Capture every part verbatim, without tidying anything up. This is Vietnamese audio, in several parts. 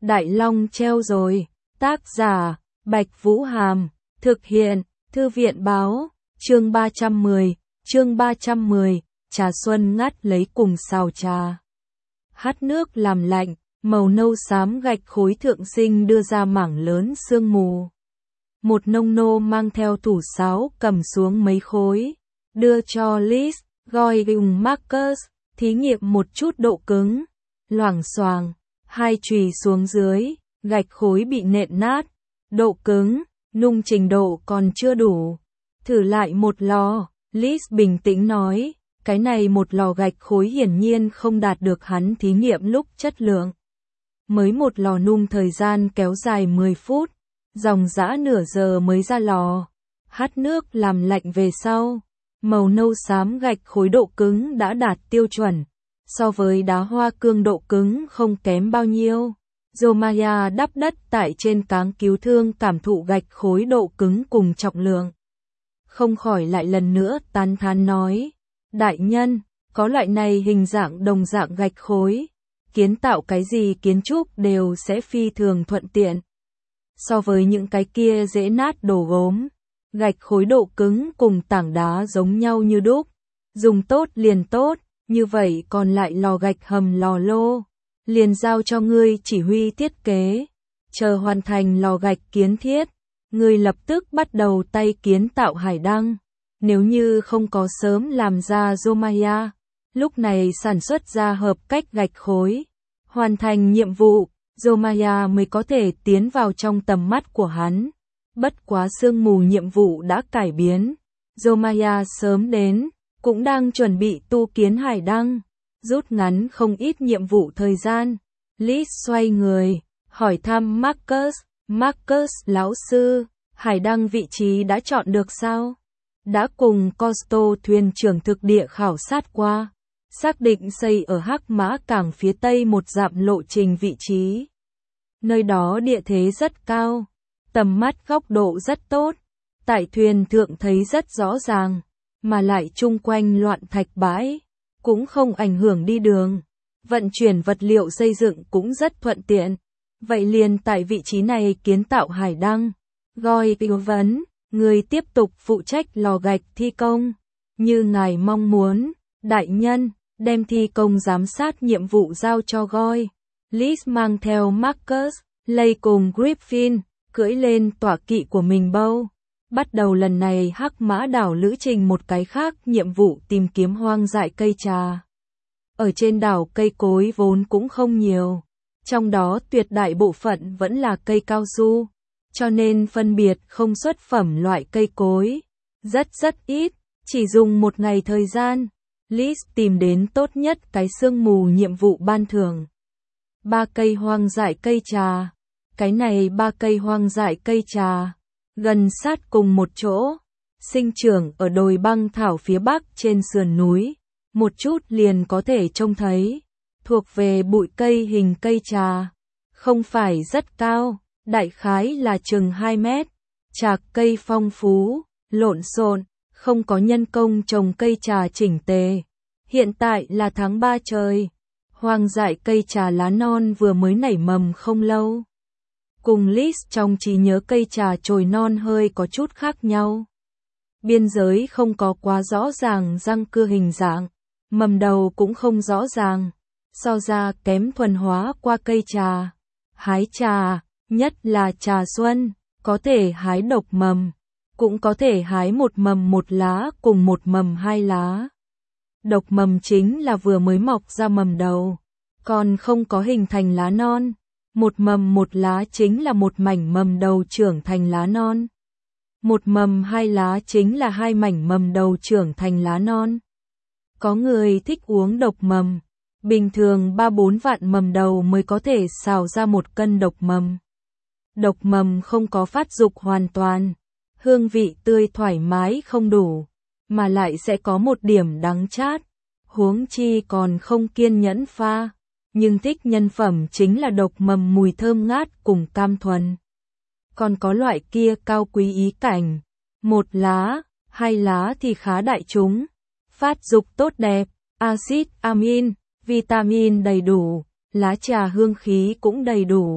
Đại Long treo rồi. Tác giả, Bạch Vũ Hàm. Thực hiện, Thư viện Báo. Chương ba trăm mười. Chương ba trăm mười. Trà xuân ngắt lấy cùng xào trà. Hắt nước làm lạnh, màu nâu xám gạch khối thượng sinh đưa ra mảng lớn sương mù. Một nông nô mang theo thủ sáo cầm xuống mấy khối, đưa cho Liz, gọi dùng Marcus, thí nghiệm một chút độ cứng. Loảng xoàng, hai chùy xuống dưới, gạch khối bị nện nát. Độ cứng, nung trình độ còn chưa đủ. Thử lại một lò, Liz bình tĩnh nói, cái này một lò gạch khối hiển nhiên không đạt được hắn thí nghiệm lúc chất lượng. Mới một lò nung thời gian kéo dài mười phút, dòng dã nửa giờ mới ra lò. Hắt nước làm lạnh về sau, màu nâu xám gạch khối độ cứng đã đạt tiêu chuẩn. So với đá hoa cương độ cứng không kém bao nhiêu. Jomaya đắp đất tại trên cáng cứu thương cảm thụ gạch khối độ cứng cùng trọng lượng. Không khỏi lại lần nữa tán thán nói, đại nhân, có loại này hình dạng đồng dạng gạch khối, kiến tạo cái gì kiến trúc đều sẽ phi thường thuận tiện. So với những cái kia dễ nát đổ gốm, gạch khối độ cứng cùng tảng đá giống nhau như đúc, dùng tốt liền tốt, như vậy còn lại lò gạch hầm lò lô, liền giao cho ngươi chỉ huy thiết kế, chờ hoàn thành lò gạch kiến thiết, ngươi lập tức bắt đầu tay kiến tạo hải đăng. Nếu như không có sớm làm ra Jomaya, lúc này sản xuất ra hợp cách gạch khối, hoàn thành nhiệm vụ, Jomaya mới có thể tiến vào trong tầm mắt của hắn. Bất quá sương mù nhiệm vụ đã cải biến, Jomaya sớm đến, cũng đang chuẩn bị tu kiến hải đăng, rút ngắn không ít nhiệm vụ thời gian. Liz xoay người, hỏi thăm Marcus, Marcus lão sư, hải đăng vị trí đã chọn được sao? Đã cùng Costo thuyền trưởng thực địa khảo sát qua, xác định xây ở Hắc Mã Cảng phía tây một dặm lộ trình vị trí. Nơi đó địa thế rất cao, tầm mắt góc độ rất tốt, tại thuyền thượng thấy rất rõ ràng, mà lại chung quanh loạn thạch bãi, cũng không ảnh hưởng đi đường. Vận chuyển vật liệu xây dựng cũng rất thuận tiện. Vậy liền tại vị trí này kiến tạo hải đăng. Gọi tư vấn, người tiếp tục phụ trách lò gạch thi công. Như ngài mong muốn, đại nhân, đem thi công giám sát nhiệm vụ giao cho Goy. Liz mang theo Marcus, Lay cùng Griffin, cưỡi lên tọa kỵ của mình bâu. Bắt đầu lần này Hắc Mã đảo lữ trình một cái khác nhiệm vụ tìm kiếm hoang dại cây trà. Ở trên đảo cây cối vốn cũng không nhiều, trong đó tuyệt đại bộ phận vẫn là cây cao su, cho nên phân biệt không xuất phẩm loại cây cối, rất rất ít, chỉ dùng một ngày thời gian, Liz tìm đến tốt nhất cái sương mù nhiệm vụ ban thưởng. Ba cây hoang dại cây trà, cái này ba cây hoang dại cây trà, gần sát cùng một chỗ, sinh trưởng ở đồi băng thảo phía bắc trên sườn núi. Một chút liền có thể trông thấy, thuộc về bụi cây hình cây trà, không phải rất cao, đại khái là chừng hai mét, trạc cây phong phú, lộn xộn, không có nhân công trồng cây trà chỉnh tề. Hiện tại là tháng ba trời, hoang dại cây trà lá non vừa mới nảy mầm không lâu. Cùng Liz trong trí nhớ cây trà chồi non hơi có chút khác nhau. Biên giới không có quá rõ ràng răng cưa hình dạng. Mầm đầu cũng không rõ ràng, so ra kém thuần hóa qua cây trà. Hái trà, nhất là trà xuân, có thể hái độc mầm, cũng có thể hái một mầm một lá cùng một mầm hai lá. Độc mầm chính là vừa mới mọc ra mầm đầu, còn không có hình thành lá non. Một mầm một lá chính là một mảnh mầm đầu trưởng thành lá non. Một mầm hai lá chính là hai mảnh mầm đầu trưởng thành lá non. Có người thích uống độc mầm, bình thường ba bốn vạn mầm đầu mới có thể xào ra một cân độc mầm. Độc mầm không có phát dục hoàn toàn, hương vị tươi thoải mái không đủ, mà lại sẽ có một điểm đắng chát, huống chi còn không kiên nhẫn pha, nhưng thích nhân phẩm chính là độc mầm mùi thơm ngát cùng cam thuần. Còn có loại kia cao quý ý cảnh, một lá, hai lá thì khá đại chúng. Phát dục tốt đẹp, axit amin, vitamin đầy đủ, lá trà hương khí cũng đầy đủ,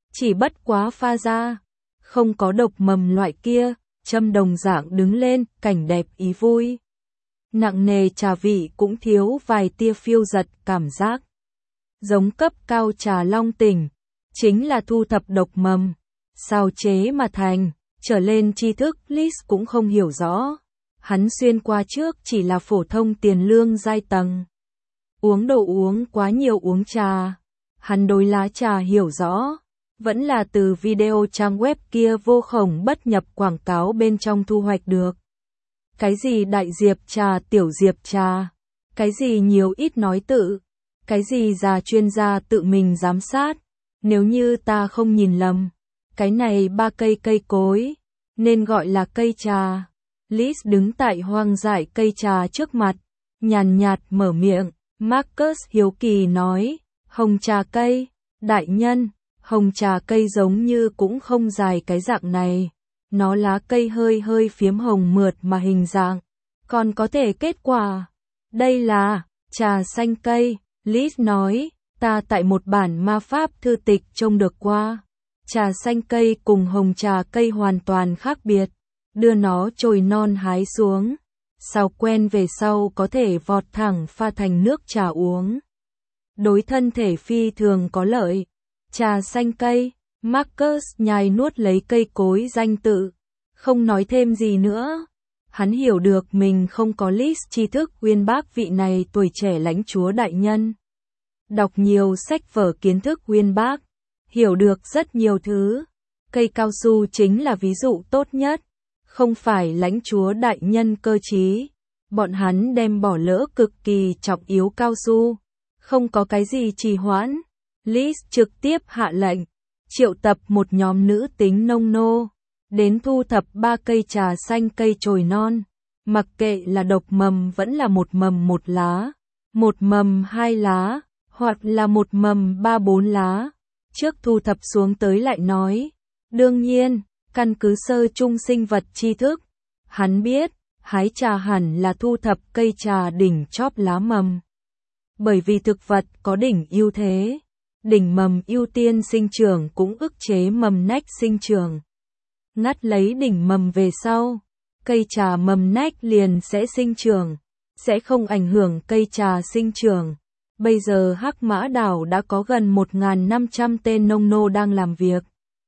Chỉ bất quá pha ra, không có độc mầm loại kia, châm đồng dạng đứng lên, cảnh đẹp ý vui. Nặng nề trà vị cũng thiếu vài tia phiêu giật cảm giác. Giống cấp cao trà long tỉnh, chính là thu thập độc mầm, sao chế mà thành, trở lên tri thức Liz cũng không hiểu rõ. Hắn xuyên qua trước chỉ là phổ thông tiền lương giai tầng. Uống đồ uống quá nhiều uống trà. Hắn đối lá trà hiểu rõ, vẫn là từ video trang web kia vô khổng bất nhập quảng cáo bên trong thu hoạch được. Cái gì đại diệp trà, tiểu diệp trà, cái gì nhiều ít nói tự, cái gì già chuyên gia tự mình giám sát. Nếu như ta không nhìn lầm, cái này ba cây cây cối, nên gọi là cây trà. Liz đứng tại hoang dại cây trà trước mặt, nhàn nhạt mở miệng. Marcus hiếu kỳ nói, hồng trà cây, đại nhân, hồng trà cây giống như cũng không dài cái dạng này. Nó lá cây hơi hơi phiếm hồng mượt mà hình dạng, còn có thể kết quả. Đây là trà xanh cây, Liz nói, ta tại một bản ma pháp thư tịch trông được qua. Trà xanh cây cùng hồng trà cây hoàn toàn khác biệt, đưa nó chồi non hái xuống. Sau quen về sau có thể vọt thẳng pha thành nước trà uống. Đối thân thể phi thường có lợi. Trà xanh cây, Marcus nhai nuốt lấy cây cối danh tự, không nói thêm gì nữa. Hắn hiểu được mình không có Liz tri thức uyên bác vị này tuổi trẻ lãnh chúa đại nhân. Đọc nhiều sách vở kiến thức uyên bác, hiểu được rất nhiều thứ. Cây cao su chính là ví dụ tốt nhất. Không phải lãnh chúa đại nhân cơ trí, bọn hắn đem bỏ lỡ cực kỳ trọng yếu cao su, không có cái gì trì hoãn. Liz trực tiếp hạ lệnh, triệu tập một nhóm nữ tính nông nô, đến thu thập ba cây trà xanh cây chồi non, mặc kệ là độc mầm vẫn là một mầm một lá, một mầm hai lá, hoặc là một mầm ba bốn lá. Trước thu thập xuống tới lại nói, đương nhiên, căn cứ sơ chung sinh vật tri thức, hắn biết, hái trà hẳn là thu thập cây trà đỉnh chóp lá mầm. Bởi vì thực vật có đỉnh ưu thế, đỉnh mầm ưu tiên sinh trưởng cũng ức chế mầm nách sinh trưởng. Ngắt lấy đỉnh mầm về sau, cây trà mầm nách liền sẽ sinh trưởng, sẽ không ảnh hưởng cây trà sinh trưởng. Bây giờ Hắc Mã Đảo đã có gần một nghìn năm trăm tên nông nô đang làm việc.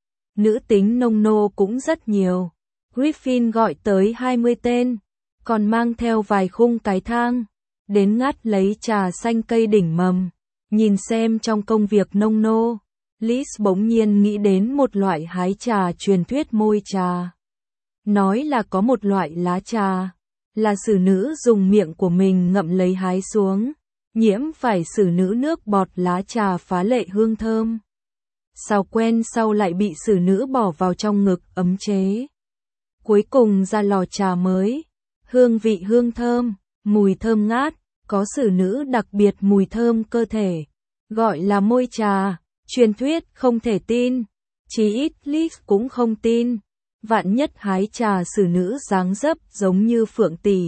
Nữ tính nông nô cũng rất nhiều. Griffin gọi tới hai mươi tên, còn mang theo vài khung cái thang, đến ngắt lấy trà xanh cây đỉnh mầm. Nhìn xem trong công việc nông nô, Liz bỗng nhiên nghĩ đến một loại hái trà truyền thuyết môi trà. Nói là có một loại lá trà, là xử nữ dùng miệng của mình ngậm lấy hái xuống, nhiễm phải xử nữ nước bọt lá trà phá lệ hương thơm. Sao quen sau lại bị xử nữ bỏ vào trong ngực ấm chế. Cuối cùng ra lò trà mới, hương vị hương thơm, mùi thơm ngát, có xử nữ đặc biệt mùi thơm cơ thể, gọi là môi trà. Truyền thuyết không thể tin, chí ít Liz cũng không tin. Vạn nhất hái trà xử nữ dáng dấp giống như Phượng tỷ,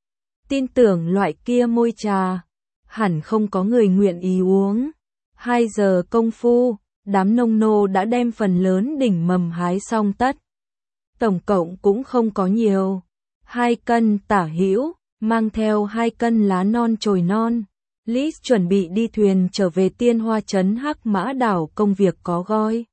tin tưởng loại kia môi trà, hẳn không có người nguyện ý uống. Hai giờ công phu, đám nông nô đã đem phần lớn đỉnh mầm hái xong tất. Tổng cộng cũng không có nhiều, hai cân tả hữu, mang theo hai cân lá non chồi non. Liz chuẩn bị đi thuyền trở về Tiên Hoa trấn Hắc Mã Đảo, công việc có goi.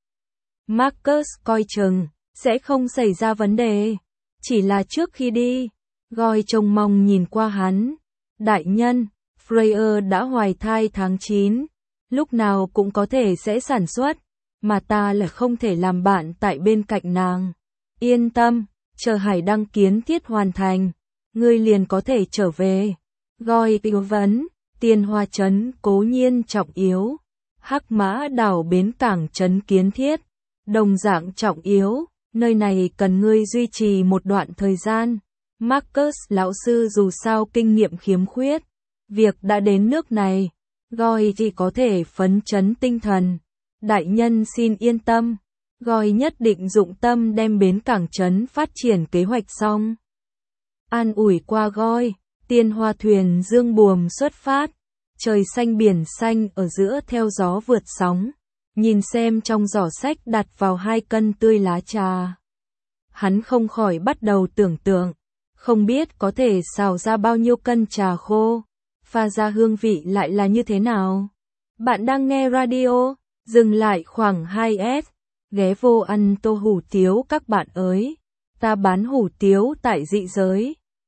Marcus coi chừng, sẽ không xảy ra vấn đề. Chỉ là trước khi đi, goi trông mong nhìn qua hắn. Đại nhân, Freya đã hoài thai tháng chín, lúc nào cũng có thể sẽ sản xuất, mà ta là không thể làm bạn tại bên cạnh nàng. Yên tâm, chờ hải đăng kiến thiết hoàn thành, ngươi liền có thể trở về. Goi tư vấn. Tiên Hoa trấn cố nhiên trọng yếu, Hắc Mã Đảo bến cảng trấn kiến thiết, đồng dạng trọng yếu, nơi này cần ngươi duy trì một đoạn thời gian. Marcus lão sư dù sao kinh nghiệm khiếm khuyết, việc đã đến nước này, Goi chỉ có thể phấn chấn tinh thần. Đại nhân xin yên tâm, Goi nhất định dụng tâm đem bến cảng trấn phát triển kế hoạch xong. An ủi qua Goi. Tiên Hoa thuyền dương buồm xuất phát, trời xanh biển xanh ở giữa theo gió vượt sóng, nhìn xem trong giỏ sách đặt vào hai cân tươi lá trà. Hắn không khỏi bắt đầu tưởng tượng, không biết có thể xào ra bao nhiêu cân trà khô, pha ra hương vị lại là như thế nào. Bạn đang nghe radio, dừng lại khoảng hai s, ghé vô ăn tô hủ tiếu các bạn ơi. Ta bán hủ tiếu tại dị giới.